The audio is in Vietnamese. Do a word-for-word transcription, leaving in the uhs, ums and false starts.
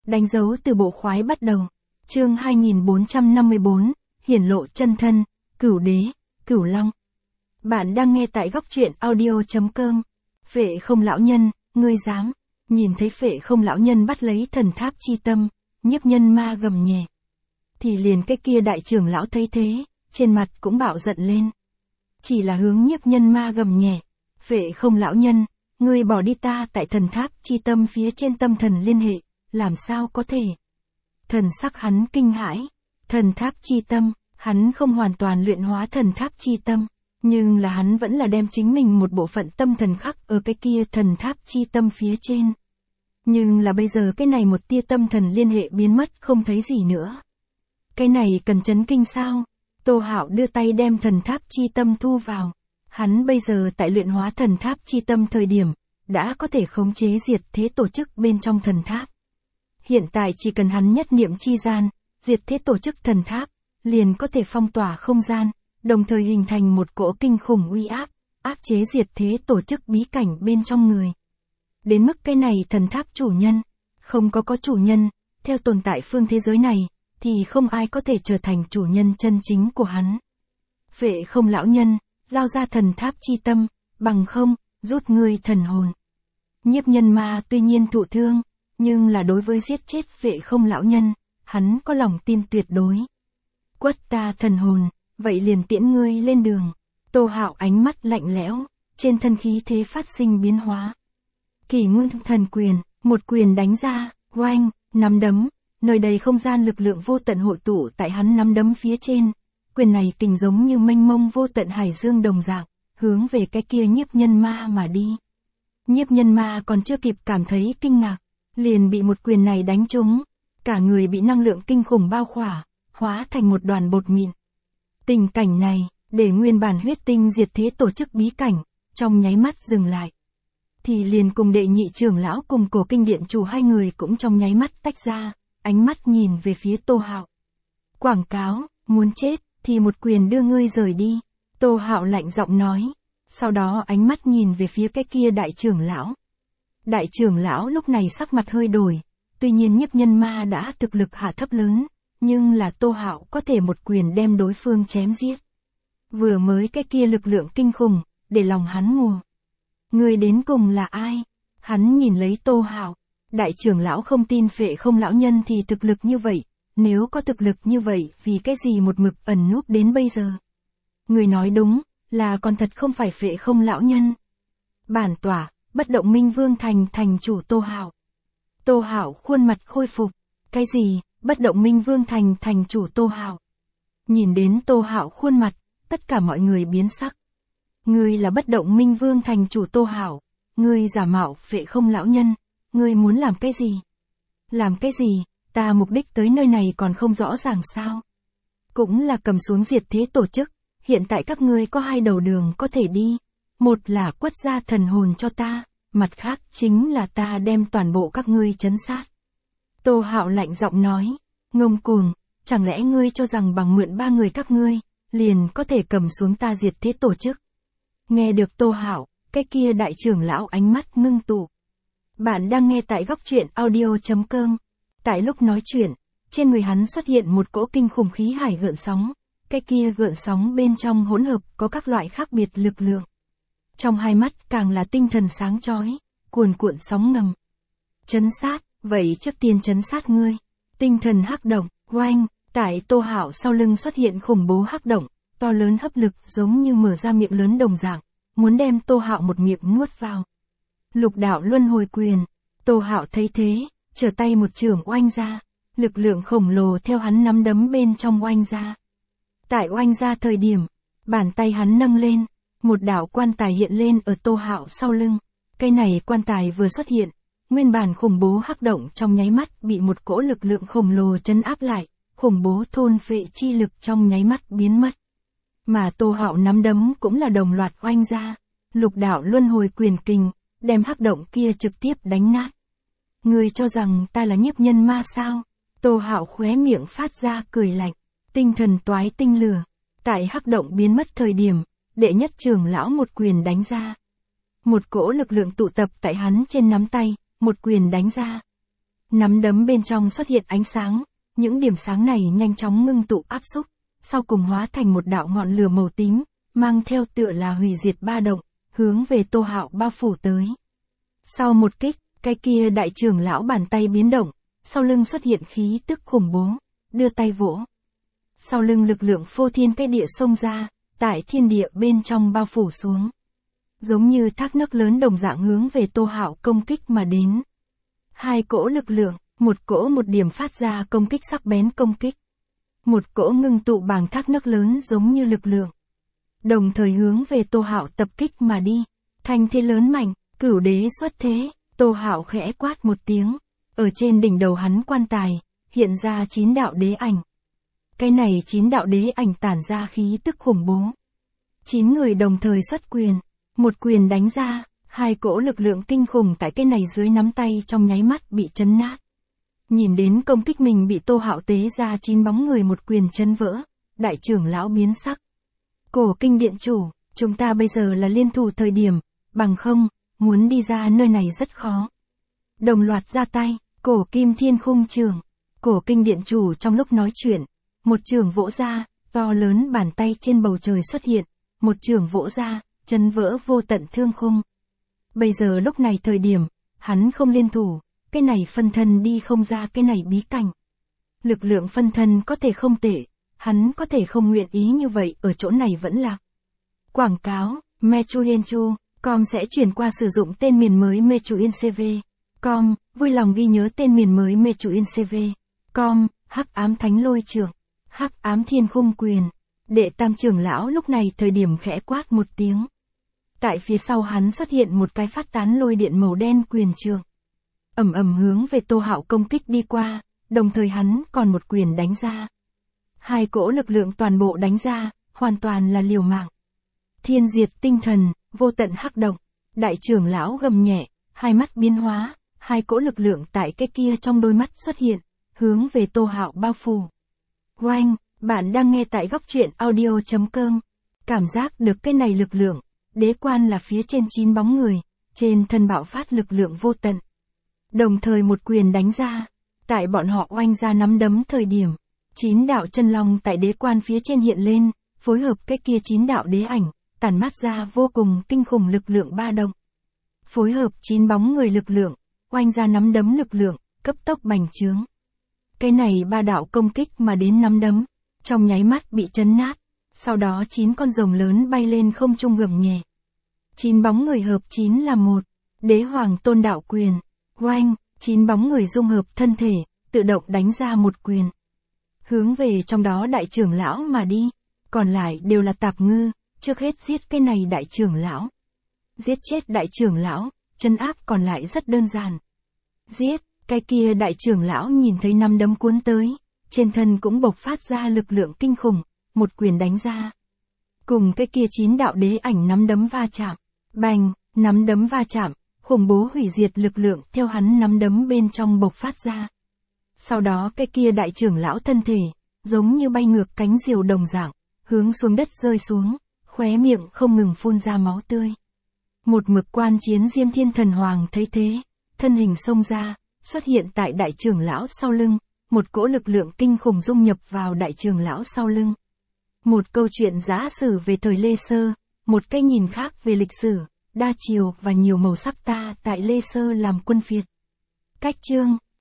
Đánh dấu từ bộ khoái bắt đầu. Chương hai nghìn bốn trăm năm mươi bốn, hiển lộ chân thân, Cửu Đế, Cửu Long. Bạn đang nghe tại góc truyện audio chấm com. Phệ Không lão nhân, ngươi dám? Nhìn thấy Phệ Không lão nhân bắt lấy thần tháp chi tâm, Nhiếp Nhân Ma gầm nhẹ. Thì liền cái kia đại trưởng lão thấy thế, trên mặt cũng bạo giận lên. Chỉ là hướng Nhiếp Nhân Ma gầm nhẹ. Phệ Không lão nhân, ngươi bỏ đi ta tại thần tháp chi tâm phía trên tâm thần liên hệ, làm sao có thể? Thần sắc hắn kinh hãi. Thần tháp chi tâm, hắn không hoàn toàn luyện hóa thần tháp chi tâm, nhưng là hắn vẫn là đem chính mình một bộ phận tâm thần khắc ở cái kia thần tháp chi tâm phía trên. Nhưng là bây giờ cái này một tia tâm thần liên hệ biến mất không thấy gì nữa. Cái này cần chấn kinh sao? Tô Hạo đưa tay đem thần tháp chi tâm thu vào. Hắn bây giờ tại luyện hóa thần tháp chi tâm thời điểm, đã có thể khống chế diệt thế tổ chức bên trong thần tháp. Hiện tại chỉ cần hắn nhất niệm chi gian, diệt thế tổ chức thần tháp, liền có thể phong tỏa không gian, đồng thời hình thành một cỗ kinh khủng uy áp, áp chế diệt thế tổ chức bí cảnh bên trong người. Đến mức cái này thần tháp chủ nhân, không có có chủ nhân, theo tồn tại phương thế giới này, thì không ai có thể trở thành chủ nhân chân chính của hắn. Phệ Không lão nhân, giao ra thần tháp chi tâm, bằng không, rút ngươi thần hồn. Nhiếp Nhân Ma tuy nhiên thụ thương, nhưng là đối với giết chết Phệ Không lão nhân, hắn có lòng tin tuyệt đối. Quất ta thần hồn, vậy liền tiễn ngươi lên đường. Tô Hạo ánh mắt lạnh lẽo, trên thân khí thế phát sinh biến hóa. Kỷ Nguyên thần quyền, một quyền đánh ra, oanh, nắm đấm, nơi đầy không gian lực lượng vô tận hội tụ tại hắn nắm đấm phía trên. Quyền này kình giống như mênh mông vô tận hải dương đồng dạng, hướng về cái kia Nhiếp Nhân Ma mà đi. Nhiếp Nhân Ma còn chưa kịp cảm thấy kinh ngạc, liền bị một quyền này đánh trúng, cả người bị năng lượng kinh khủng bao khỏa, hóa thành một đoàn bột mịn. Tình cảnh này, để nguyên bản huyết tinh diệt thế tổ chức bí cảnh, trong nháy mắt dừng lại. Thì liền cùng đệ nhị trưởng lão cùng cổ kinh điện chủ hai người cũng trong nháy mắt tách ra, ánh mắt nhìn về phía Tô Hạo. Quảng cáo, muốn chết, thì một quyền đưa ngươi rời đi. Tô Hạo lạnh giọng nói, sau đó ánh mắt nhìn về phía cái kia đại trưởng lão. Đại trưởng lão lúc này sắc mặt hơi đổi, tuy nhiên Nhiếp Nhân Ma đã thực lực hạ thấp lớn, nhưng là Tô Hạo có thể một quyền đem đối phương chém giết. Vừa mới cái kia lực lượng kinh khủng, để lòng hắn ngùa. Người đến cùng là ai? Hắn nhìn lấy Tô Hạo. Đại trưởng lão không tin Phệ Không lão nhân thì thực lực như vậy, nếu có thực lực như vậy vì cái gì một mực ẩn núp đến bây giờ? Người nói đúng, là còn thật không phải Phệ Không lão nhân. Bản tỏa, Bất Động Minh Vương thành thành chủ Tô Hạo. Tô Hạo khuôn mặt khôi phục. Cái gì? Bất Động Minh Vương thành thành chủ Tô Hạo. Nhìn đến Tô Hạo khuôn mặt, tất cả mọi người biến sắc. Ngươi là Bất Động Minh Vương thành chủ Tô Hạo, ngươi giả mạo Phệ Không lão nhân, ngươi muốn làm cái gì? Làm cái gì? Ta mục đích tới nơi này còn không rõ ràng sao? Cũng là cầm xuống diệt thế tổ chức, hiện tại các ngươi có hai đầu đường có thể đi, một là quất ra thần hồn cho ta, mặt khác chính là ta đem toàn bộ các ngươi trấn sát. Tô Hạo lạnh giọng nói, ngông cuồng, chẳng lẽ ngươi cho rằng bằng mượn ba người các ngươi, liền có thể cầm xuống ta diệt thế tổ chức? Nghe được Tô Hạo, cái kia đại trưởng lão ánh mắt ngưng tụ. Bạn đang nghe tại góc truyện audio chấm com. Tại lúc nói chuyện, trên người hắn xuất hiện một cỗ kinh khủng khí hải gợn sóng, cái kia gợn sóng bên trong hỗn hợp có các loại khác biệt lực lượng. Trong hai mắt càng là tinh thần sáng chói, cuồn cuộn sóng ngầm. Trấn sát, vậy trước tiên trấn sát ngươi. Tinh thần hắc động, oanh, tại Tô Hạo sau lưng xuất hiện khủng bố hắc động, to lớn hấp lực giống như mở ra miệng lớn đồng dạng, muốn đem Tô Hạo một miệng nuốt vào. Lục đạo luân hồi quyền. Tô Hạo thấy thế, trở tay một chưởng oanh ra, lực lượng khổng lồ theo hắn nắm đấm bên trong oanh ra. Tại oanh ra thời điểm, bàn tay hắn nâng lên, một đạo quan tài hiện lên ở Tô Hạo sau lưng. Cái này quan tài vừa xuất hiện, nguyên bản khủng bố hắc động trong nháy mắt bị một cỗ lực lượng khổng lồ trấn áp lại, khủng bố thôn phệ chi lực trong nháy mắt biến mất. Mà Tô Hạo nắm đấm cũng là đồng loạt oanh ra, lục đạo luân hồi quyền kình, đem hắc động kia trực tiếp đánh nát. Ngươi cho rằng ta là Nhiếp Nhân Ma sao? Tô Hạo khóe miệng phát ra cười lạnh, tinh thần toái tinh lửa. Tại hắc động biến mất thời điểm, đệ nhất trưởng lão một quyền đánh ra. Một cỗ lực lượng tụ tập tại hắn trên nắm tay, một quyền đánh ra. Nắm đấm bên trong xuất hiện ánh sáng, những điểm sáng này nhanh chóng ngưng tụ áp xúc, sau cùng hóa thành một đạo ngọn lửa màu tím, mang theo tựa là hủy diệt ba động, hướng về Tô Hạo bao phủ tới. Sau một kích, cái kia đại trưởng lão bàn tay biến động, sau lưng xuất hiện khí tức khủng bố, đưa tay vỗ. Sau lưng lực lượng phô thiên cái địa xông ra, tại thiên địa bên trong bao phủ xuống. Giống như thác nước lớn đồng dạng hướng về Tô Hạo công kích mà đến. Hai cỗ lực lượng, một cỗ một điểm phát ra công kích sắc bén công kích. Một cỗ ngưng tụ bằng thác nước lớn giống như lực lượng. Đồng thời hướng về Tô Hạo tập kích mà đi. Thanh thế lớn mạnh, cửu đế xuất thế, Tô Hạo khẽ quát một tiếng. Ở trên đỉnh đầu hắn quan tài, hiện ra chín đạo đế ảnh. Cái này chín đạo đế ảnh tản ra khí tức khủng bố. Chín người đồng thời xuất quyền. Một quyền đánh ra, hai cỗ lực lượng kinh khủng tại cái này dưới nắm tay trong nháy mắt bị chấn nát. Nhìn đến công kích mình bị Tô Hạo tế ra chín bóng người một quyền chấn vỡ, đại trưởng lão biến sắc. Cổ Kinh điện chủ, chúng ta bây giờ là liên thủ thời điểm, bằng không, muốn đi ra nơi này rất khó. Đồng loạt ra tay, Cổ Kim Thiên Khung Trường, Cổ Kinh điện chủ trong lúc nói chuyện, một trường vỗ ra, to lớn bàn tay trên bầu trời xuất hiện, một trường vỗ ra, chấn vỡ vô tận thương khung. Bây giờ lúc này thời điểm, hắn không liên thủ, cái này phân thân đi không ra cái này bí cảnh. Lực lượng phân thân có thể không tệ, hắn có thể không nguyện ý như vậy ở chỗ này vẫn lạc. Quảng cáo, Mechuyenchu, com sẽ chuyển qua sử dụng tên miền mới Mechuincv. Com, vui lòng ghi nhớ tên miền mới Mechuincv. Com, Hắc Ám Thánh Lôi Trưởng, Hắc Ám Thiên Khung Quyền. Đệ tam trưởng lão lúc này thời điểm khẽ quát một tiếng. Tại phía sau hắn xuất hiện một cái phát tán lôi điện màu đen quyền trường. Ầm ầm hướng về Tô Hạo công kích đi qua, đồng thời hắn còn một quyền đánh ra. Hai cỗ lực lượng toàn bộ đánh ra, hoàn toàn là liều mạng. Thiên diệt tinh thần, vô tận hắc động, đại trưởng lão gầm nhẹ, hai mắt biến hóa, hai cỗ lực lượng tại cái kia trong đôi mắt xuất hiện, hướng về Tô Hạo bao phủ. Oanh, bạn đang nghe tại góc truyện audio chấm com. Cảm giác được cái này lực lượng, đế quan là phía trên chín bóng người, trên thân bạo phát lực lượng vô tận. Đồng thời một quyền đánh ra, tại bọn họ oanh ra nắm đấm thời điểm, chín đạo chân long tại đế quan phía trên hiện lên, phối hợp cái kia chín đạo đế ảnh, tản mát ra vô cùng kinh khủng lực lượng ba động. Phối hợp chín bóng người lực lượng, oanh ra nắm đấm lực lượng, cấp tốc bành trướng. Cái này ba đạo công kích mà đến nắm đấm, trong nháy mắt bị chấn nát, sau đó chín con rồng lớn bay lên không trung gầm nhẹ. Chín bóng người hợp chín là một, đế hoàng tôn đạo quyền, oanh, chín bóng người dung hợp thân thể, tự động đánh ra một quyền. Hướng về trong đó đại trưởng lão mà đi, còn lại đều là tạp ngư, trước hết giết cái này đại trưởng lão. Giết chết đại trưởng lão, chân áp còn lại rất đơn giản. Giết, cái kia đại trưởng lão nhìn thấy năm đấm cuốn tới, trên thân cũng bộc phát ra lực lượng kinh khủng, một quyền đánh ra. Cùng cái kia chín đạo đế ảnh nắm đấm va chạm, bành, nắm đấm va chạm, khủng bố hủy diệt lực lượng theo hắn nắm đấm bên trong bộc phát ra. Sau đó cái kia đại trưởng lão thân thể, giống như bay ngược cánh diều đồng dạng, hướng xuống đất rơi xuống, khóe miệng không ngừng phun ra máu tươi. Một mực quan chiến Diêm Thiên Thần Hoàng thấy thế, thân hình xông ra, xuất hiện tại đại trưởng lão sau lưng, một cỗ lực lượng kinh khủng dung nhập vào đại trưởng lão sau lưng. Một câu chuyện giả sử về thời Lê Sơ, một cái nhìn khác về lịch sử, đa chiều và nhiều màu sắc ta tại Lê Sơ làm quân phiệt. Cách chương